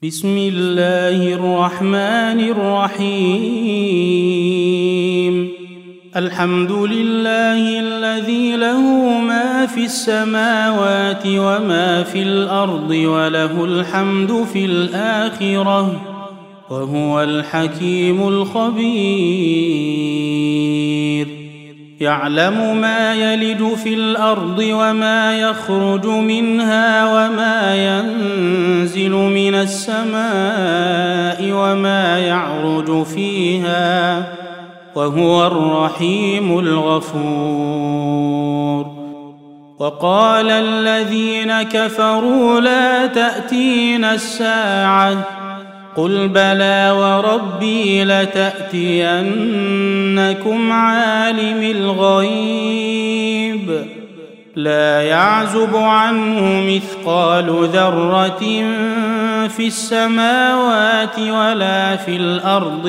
بسم الله الرحمن الرحيم. الحمد لله الذي له ما في السماوات وما في الأرض وله الحمد في الآخرة وهو الحكيم الخبير. يعلم ما يلج في الأرض وما يخرج منها وما ينزل من السماء وما يعرج فيها وهو الرحيم الغفور. وقال الذين كفروا لا تأتينا الساعة قل بلى وربي لتأتينكم عالم الغيب لا يعزب عنه مثقال ذرة في السماوات ولا في الأرض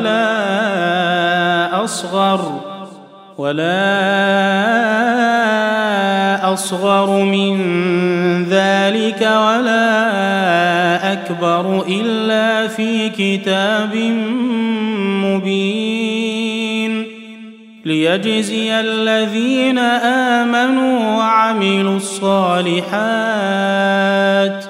ولا أصغر من ذلك ولا أكبر إلا في كتاب مبين ليجزي الذين آمنوا وعملوا الصالحات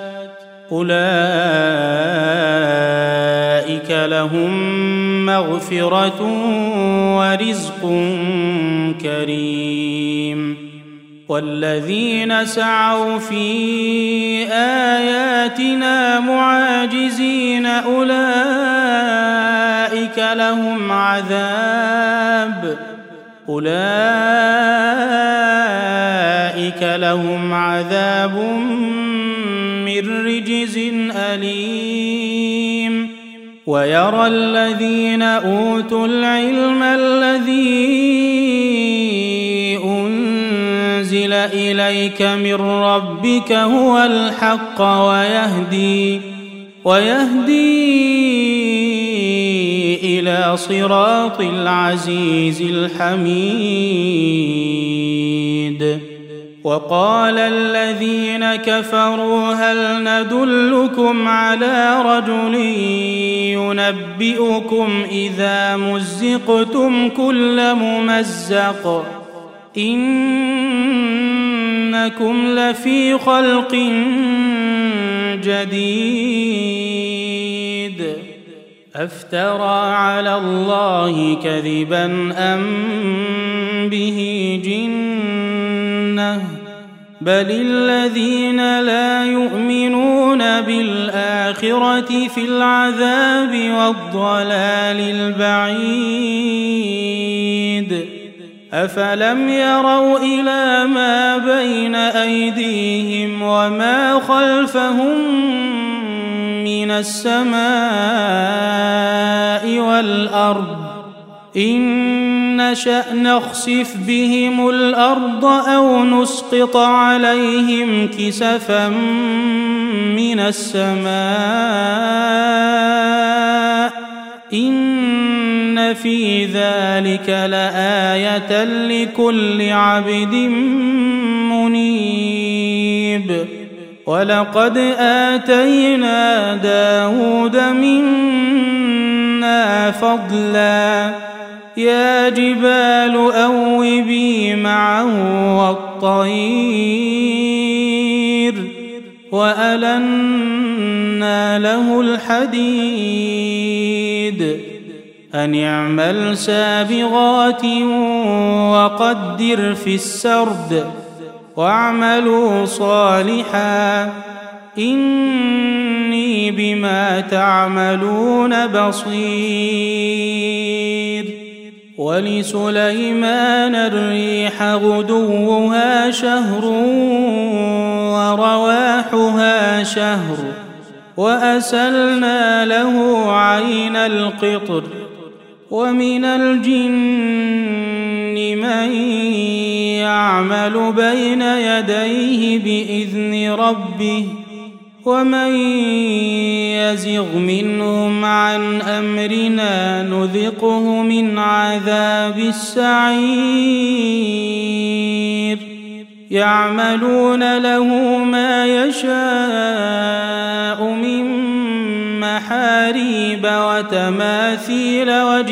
أولئك لهم مغفرة ورزق كريم. والذين سعوا في آياتنا معاجزين أولئك لهم عذاب من رجز أليم. ويرى الذين أوتوا العلم الذي أنزل إليك من ربك هو الحق ويهدي إلى صراط العزيز الحميد. وقال الذين كفروا هل ندلكم على رجل ينبئكم إذا مزقتم كل ممزق إنكم لفي خلق جديد أفترى على الله كذبا أم به جنة بل الذين لا يؤمنون بالآخرة في العذاب والضلال البعيد. أفلم يروا إلى ما بين أيديهم وما خلفهم من السماء والأرض إن نشأ نخسف بهم الأرض أو نسقط عليهم كسفا من السماء إن في ذلك لآية لكل عبد منيب. ولقد آتينا داود منا فضلا يا جبال أوبي معه والطير وألنا له الحديد أن اعمل سابغات وقدر في السرد واعملوا صالحا إني بما تعملون بصير. ولسليمان الريح غدوها شهر ورواحها شهر وأسلنا له عين القطر ومن الجن من يعمل بين يديه بإذن ربه ومن يزغ منهم عن أمرنا نذقه من عذاب السعير. يعملون له ما يشاء من ومحاريب وتماثيل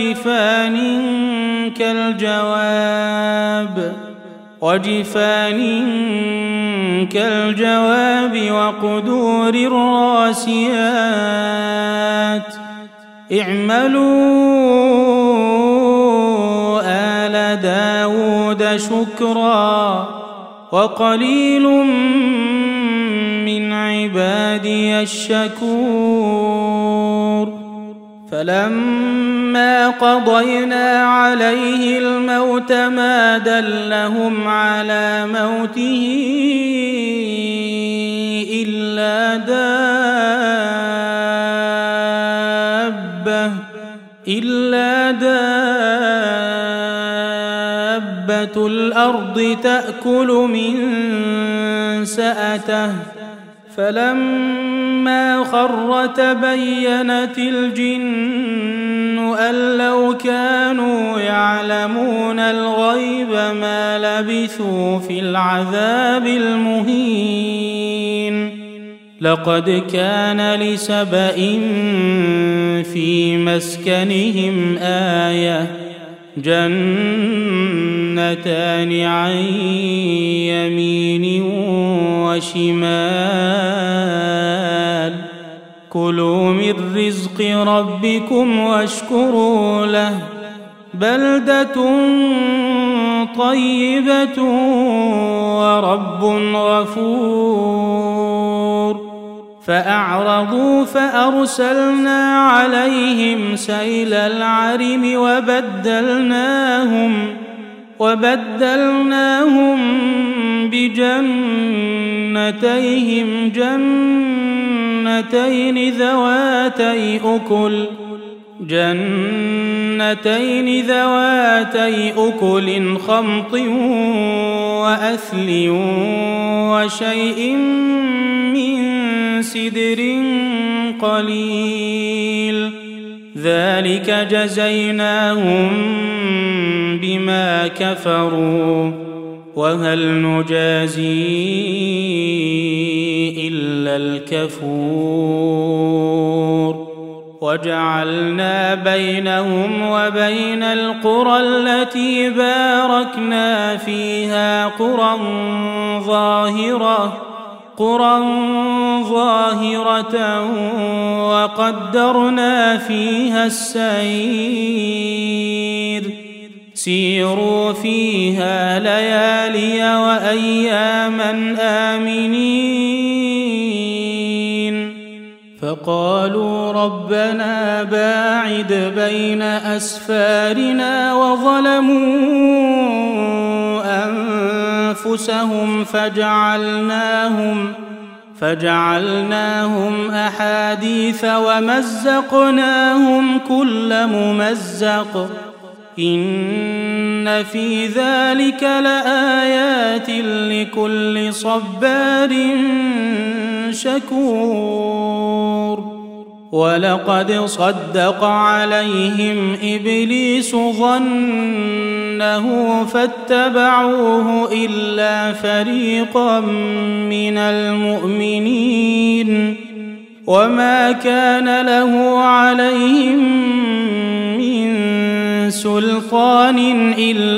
وجفان كالجواب وقدور الراسيات اعملوا آل داود شكرا وقليل من عبادي الشكور فلما قضينا عليه الموت ما دلهم على موته إلا دابة الأرض تأكل من سأته فلما خر تبينت الجن أن لو كانوا يعلمون الغيب ما لبثوا في العذاب المهين لقد كان لسبإ في مسكنهم آية جنتان عن يمين وشمال كلوا من رزق ربكم واشكروا له بلدة طيبة ورب غفور فأعرضوا فأرسلنا عليهم سيل العرم وبدلناهم بجنتين ذواتي أكل خمط وأثل وشيء من سدر قليل ذلك جزيناهم بما كفروا وهل نجازي إلا الكفور وجعلنا بينهم وبين القرى التي باركنا فيها قرى ظاهرة وقدرنا فيها السير سيروا فيها ليالي وأياما آمنين فقالوا ربنا باعد بين أسفارنا وظلموا أنفسهم فجعلناهم أحاديث ومزقناهم كل ممزق إن في ذلك لآيات لكل صبار شكور ولقد صدق عليهم إبليس ظنه فاتبعوه إلا فريقا من المؤمنين وما كان له عليهم من سلطان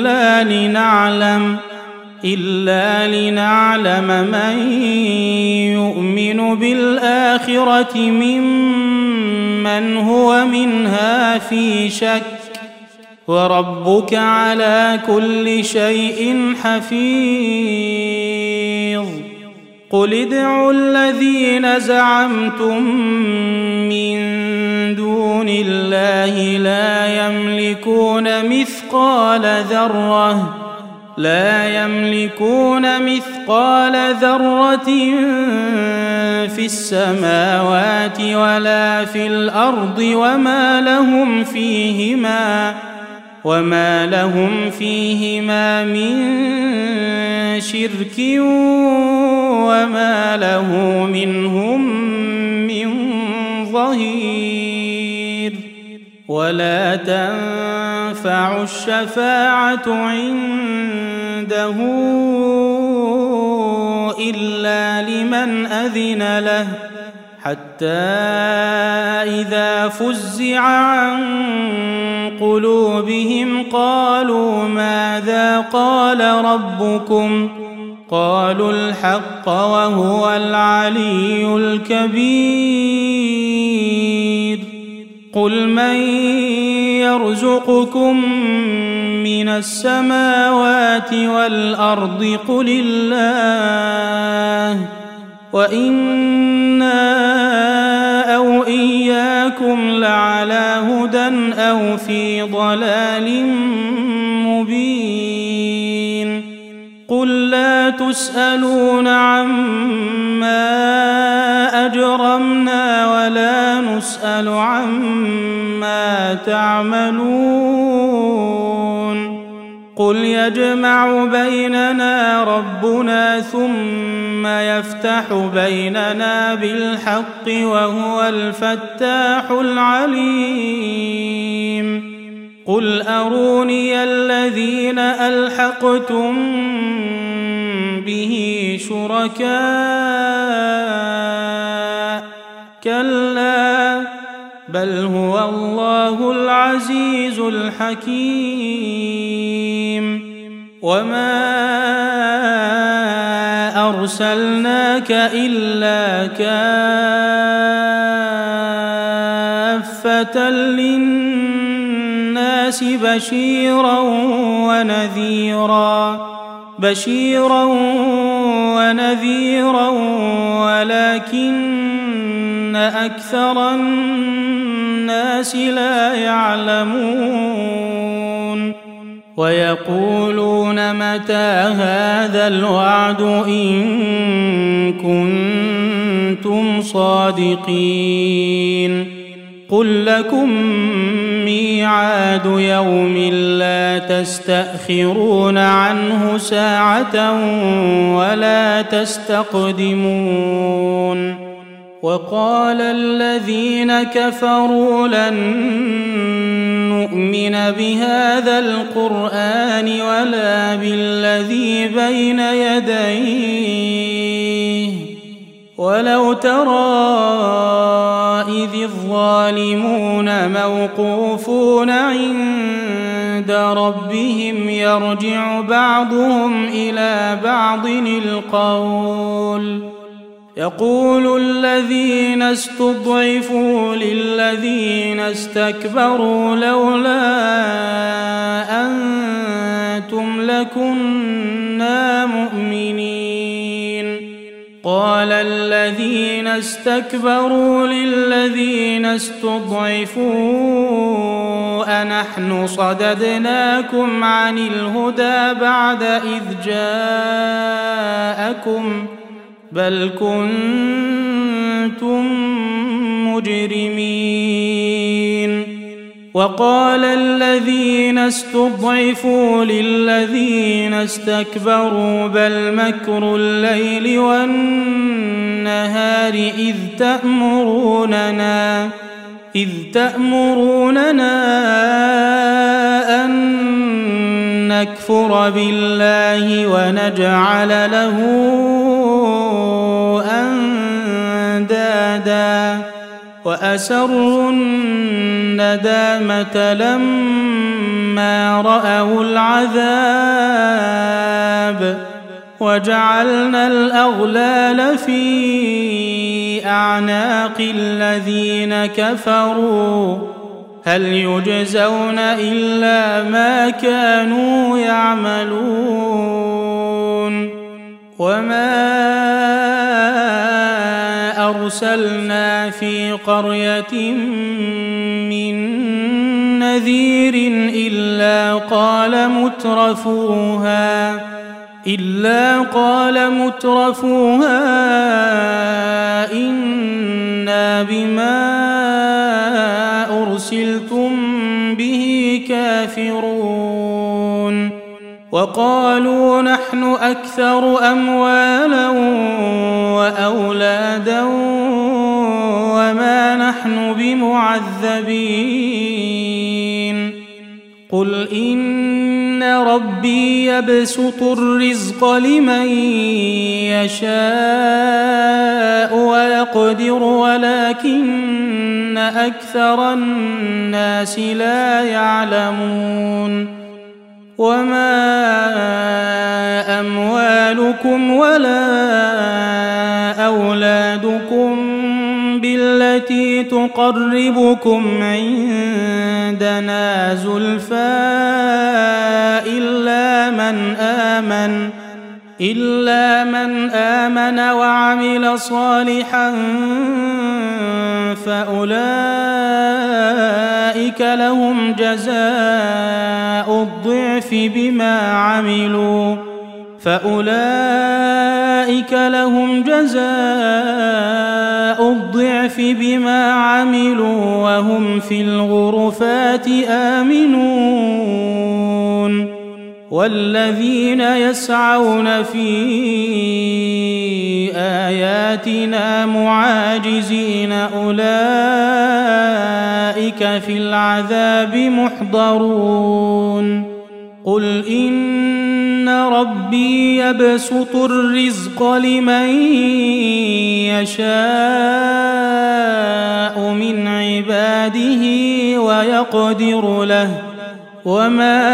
إلا لنعلم من يؤمن بالآخرة ممن هو منها في شك وربك على كل شيء حفيظ قل ادعوا الذين زعمتم من دون الله لا يملكون مثقال ذرة في السماوات ولا في الأرض وما لهم فيهما من شرك وما له منهم من ظهير ولا تنفع الشفاعة عنده إلا لمن أذن له حتى إذا فزع عن قلوبهم قالوا ماذا قال ربكم قالوا الحق وهو العلي الكبير قل من يرزقكم من السماوات والأرض قل الله وإنا أو إياكم لعلى هدى أو في ضلال مبين قل لا تسألون عما أجرمنا ولا نسأل عما تعملون قل يجمع بيننا ربنا ثم يفتح بيننا بالحق وهو الفتاح العليم قل أروني الذين ألحقتم به شركاء كلا بل هو الله العزيز الحكيم وما أرسلناك إلا كافة للناس بشيرا ونذيرا ولكن أكثر الناس لا يعلمون ويقولون متى هذا الوعد إن كنتم صادقين قل لكم ميعاد يوم لا تستأخرون عنه ساعة ولا تستقدمون وقال الذين كفروا لن نؤمن بهذا القرآن ولا بالذي بين يديه ولو ترى إذ الظالمون موقوفون عند ربهم يرجع بعضهم إلى بعض القول يقول الذين استضعفوا للذين استكبروا لولا أنتم لكنا مؤمنين قال الذين استكبروا للذين استضعفوا أنحن صددناكم عن الهدى بعد إذ جاءكم بل كنتم مجرمين وقال الذين استضعفوا للذين استكبروا بل مكر الليل والنهار إذ تأمروننا أن نكفر بالله ونجعل له أندادا وأسروا الندامة لما رأوا العذاب وجعلنا الأغلال في أعناق الذين كفروا هل يجزون إلا ما كانوا يعملون وما أرسلنا في قرية من نذير إلا قال مترفوها إنا بما أرسلتم به كافرون وقالوا نحن أكثر أموالا وأولادا وما نحن بمعذبين قل إن ربي يبسط الرزق لمن يشاء ويقدر ولكن أكثر الناس لا يعلمون وما أموالكم ولا أولادكم بالتي تقربكم عندنا زلفى إلا من آمن وعمل صالحا فأولئك لهم جزاء الضعف بما عملوا وهم في الغرفات آمنون والذين يسعون في آياتنا معاجزين أولئك في العذاب محضرون قل إن ربي يبسط الرزق لمن يشاء من عباده ويقدر له وما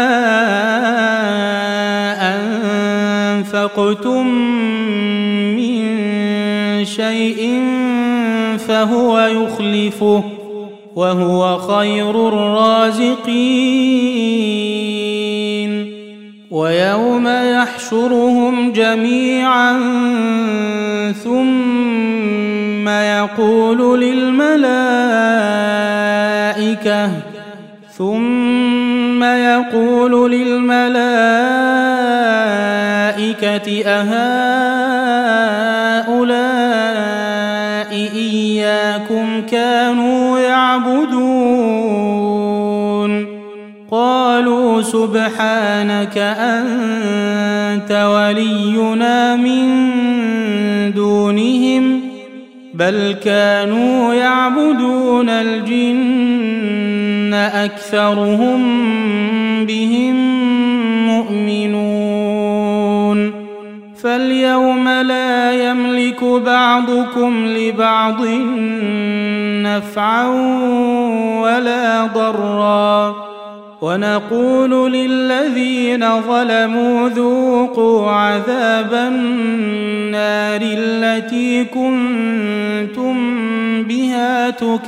أنفقتم من شيء فهو يخلفه وهو خير الرازقين ويوم يحشرهم جميعا ثم يقول للملائكة أهؤلاء إياكم كانوا يعبدون قالوا سبحانك أنت ولينا من دونهم بل كانوا يعبدون الجن أكثرهم بهم مؤمنون فاليوم لا يملك بعضكم لبعض نفعا ولا ضرا ونقول للذين ظلموا ذوقوا عذاب النار التي كنتم بها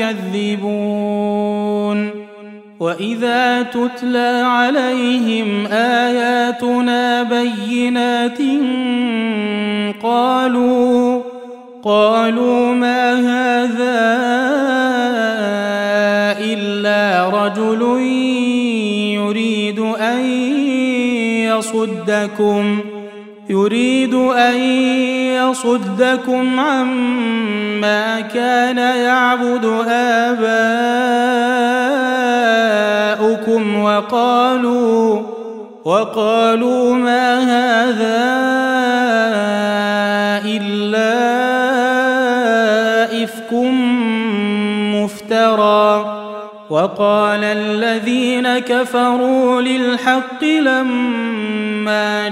تكذبون وإذا تتلى عليهم آياتنا بينات قالوا ما هذا إلا رجل يريد أن يصدكم عما كان يعبد آباؤكم وقالوا ما هذا إلا إفك مفترى وقال الذين كفروا للحق لما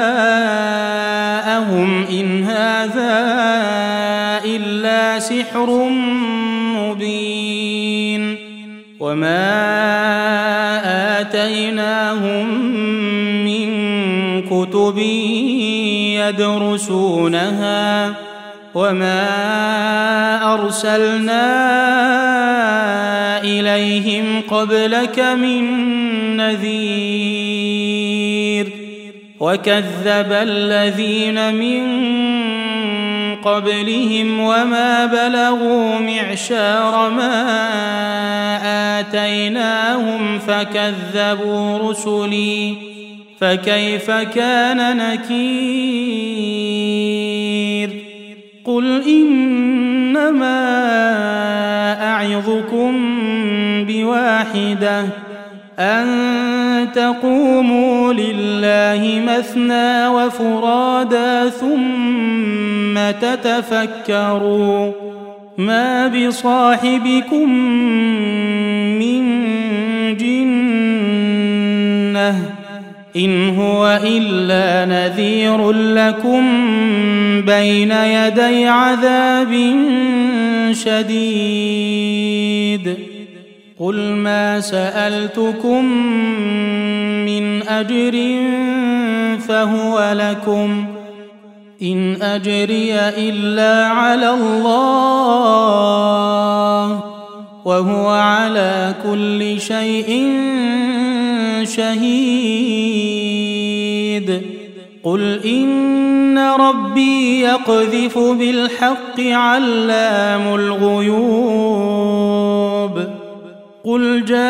جاءهم إن هذا إلا سحر مبين وما آتيناهم من كتب يدرسونها وما أرسلنا إليهم قبلك من نذير وكذب الذين من قبلهم وما بلغوا معشار ما آتيناهم فكذبوا رسلي فكيف كان نكير قل إنما أعظكم بواحدة أن تقوموا لله مثنى وفرادا ثم تتفكروا ما بصاحبكم من جنة إن هو إلا نذير لكم بين يدي عذاب شديد قل ما سألتكم من أجر فهو لكم إن أجري إلا على الله وهو على كل شيء شهيد قل إن ربي يقذف بالحق علام الغيوب قل جاء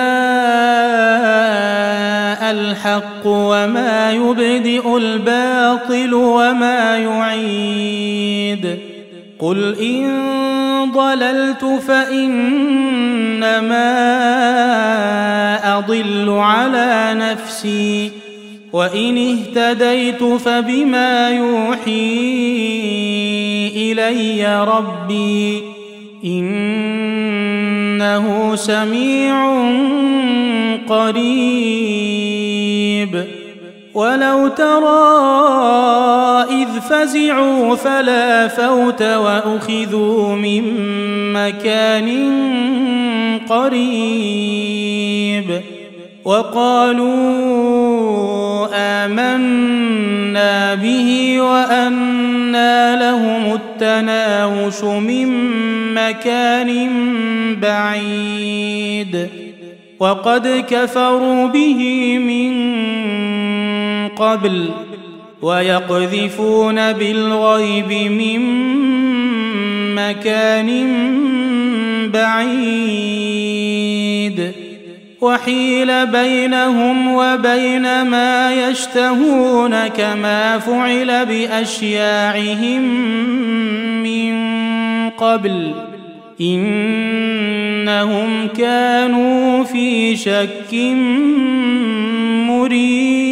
الحق وما يبدئ الباطل وما يعيد قل إن ضللت فإنما أضل على نفسي وإن اهتديت فبما يوحي إلي ربي إنه سميع قريب ولو ترى إذ فزعوا فلا فوت وأخذوا من مكان قريب وقالوا آمنا به وأنى لهم التناوش من مكان بعيد وقد كفروا به من قبل ويقذفون بالغيب من مكان بعيد وحيل بينهم وبين ما يشتهون كما فعل بأشياعهم من قبل إنهم كانوا في شك مريب